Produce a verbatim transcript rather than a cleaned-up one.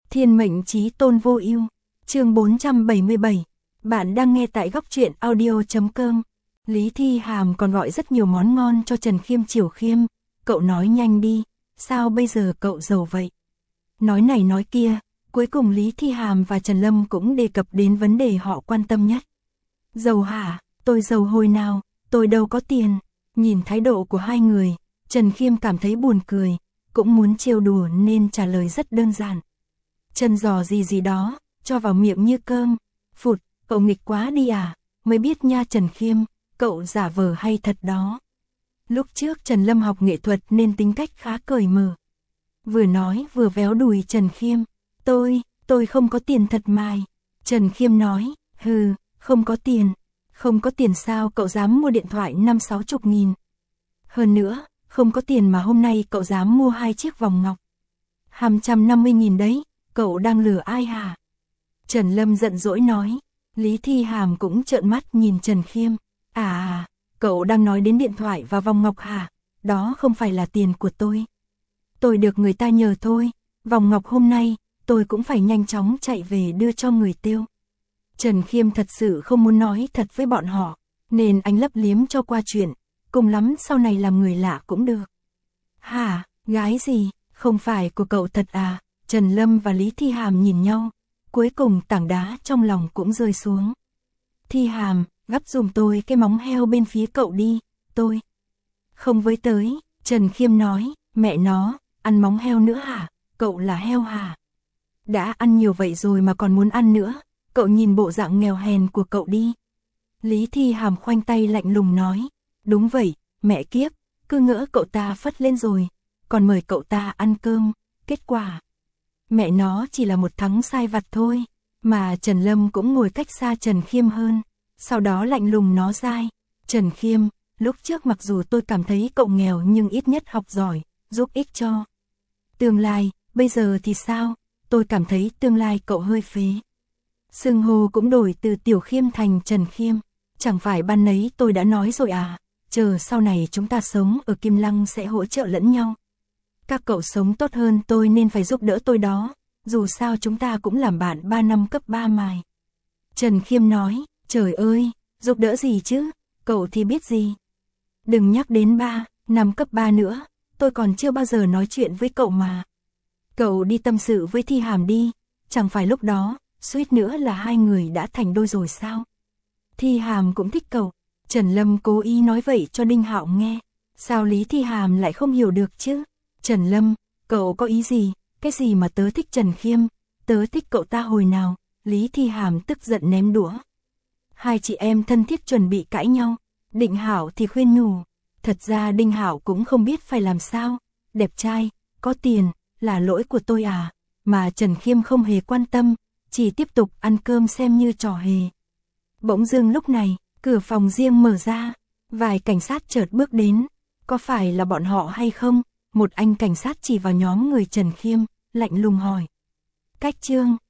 Thiên mệnh chí tôn vô ưu. Chương bốn trăm bảy mươi bảy. Bạn đang nghe tại góc truyện audio chấm com. Lý Thi Hàm còn gọi rất nhiều món ngon cho Trần Khiêm Chiểu Khiêm, cậu nói nhanh đi, sao bây giờ cậu giàu vậy? Nói này nói kia, cuối cùng Lý Thi Hàm và Trần Lâm cũng đề cập đến vấn đề họ quan tâm nhất. Giàu hả? Tôi giàu hồi nào, tôi đâu có tiền. Nhìn thái độ của hai người, Trần Khiêm cảm thấy buồn cười, cũng muốn trêu đùa nên trả lời rất đơn giản. Chân giò gì gì đó, cho vào miệng như cơm. Phụt, cậu nghịch quá đi à, mới biết nha Trần Khiêm, cậu giả vờ hay thật đó. Lúc trước Trần Lâm học nghệ thuật nên tính cách khá cởi mở. Vừa nói vừa véo đùi Trần Khiêm. Tôi, tôi không có tiền thật mài. Trần Khiêm nói, hừ, không có tiền. Không có tiền sao cậu dám mua điện thoại năm sáu chục nghìn. Hơn nữa, không có tiền mà hôm nay cậu dám mua hai chiếc vòng ngọc. Hàm trăm năm mươi nghìn đấy, cậu đang lừa ai hả? Trần Lâm giận dỗi nói. Lý Thi Hàm cũng trợn mắt nhìn Trần Khiêm. À, cậu đang nói đến điện thoại và vòng ngọc hả? Đó không phải là tiền của tôi. Tôi được người ta nhờ thôi, vòng ngọc hôm nay, tôi cũng phải nhanh chóng chạy về đưa cho người tiêu. Trần Khiêm thật sự không muốn nói thật với bọn họ, nên anh lấp liếm cho qua chuyện, cùng lắm sau này làm người lạ cũng được. Hả, gái gì, không phải của cậu thật à? Trần Lâm và Lý Thi Hàm nhìn nhau, cuối cùng tảng đá trong lòng cũng rơi xuống. Thi Hàm, gắp dùm tôi cái móng heo bên phía cậu đi, tôi không với tới. Trần Khiêm nói, mẹ nó, ăn móng heo nữa hả, cậu là heo hả? Đã ăn nhiều vậy rồi mà còn muốn ăn nữa, cậu nhìn bộ dạng nghèo hèn của cậu đi. Lý Thi Hàm khoanh tay lạnh lùng nói, đúng vậy, mẹ kiếp, cứ ngỡ cậu ta phất lên rồi, còn mời cậu ta ăn cơm, kết quả mẹ nó chỉ là một thắng sai vặt thôi. Mà Trần Lâm cũng ngồi cách xa Trần Khiêm hơn, sau đó lạnh lùng nó dai. Trần Khiêm, lúc trước mặc dù tôi cảm thấy cậu nghèo nhưng ít nhất học giỏi, giúp ích cho tương lai, bây giờ thì sao? Tôi cảm thấy tương lai cậu hơi phế. Xưng hô cũng đổi từ Tiểu Khiêm thành Trần Khiêm. Chẳng phải ban nấy tôi đã nói rồi à, chờ sau này chúng ta sống ở Kim Lăng sẽ hỗ trợ lẫn nhau. Các cậu sống tốt hơn tôi nên phải giúp đỡ tôi đó, dù sao chúng ta cũng làm bạn ba năm cấp ba mài. Trần Khiêm nói, trời ơi, giúp đỡ gì chứ, cậu thì biết gì. Đừng nhắc đến ba, năm cấp ba nữa, tôi còn chưa bao giờ nói chuyện với cậu mà. Cậu đi tâm sự với Thi Hàm đi, chẳng phải lúc đó, suýt nữa là hai người đã thành đôi rồi sao? Thi Hàm cũng thích cậu. Trần Lâm cố ý nói vậy cho Đinh Hạo nghe. Sao Lý Thi Hàm lại không hiểu được chứ? Trần Lâm, cậu có ý gì? Cái gì mà tớ thích Trần Khiêm? Tớ thích cậu ta hồi nào? Lý Thi Hàm tức giận ném đũa. Hai chị em thân thiết chuẩn bị cãi nhau. Đinh Hạo thì khuyên nhủ. Thật ra Đinh Hạo cũng không biết phải làm sao. Đẹp trai, có tiền, là lỗi của tôi à? Mà Trần Khiêm không hề quan tâm, chỉ tiếp tục ăn cơm xem như trò hề. Bỗng dưng lúc này, cửa phòng riêng mở ra, vài cảnh sát chợt bước đến. Có phải là bọn họ hay không? Một anh cảnh sát chỉ vào nhóm người Trần Khiêm, lạnh lùng hỏi. Cách Trương,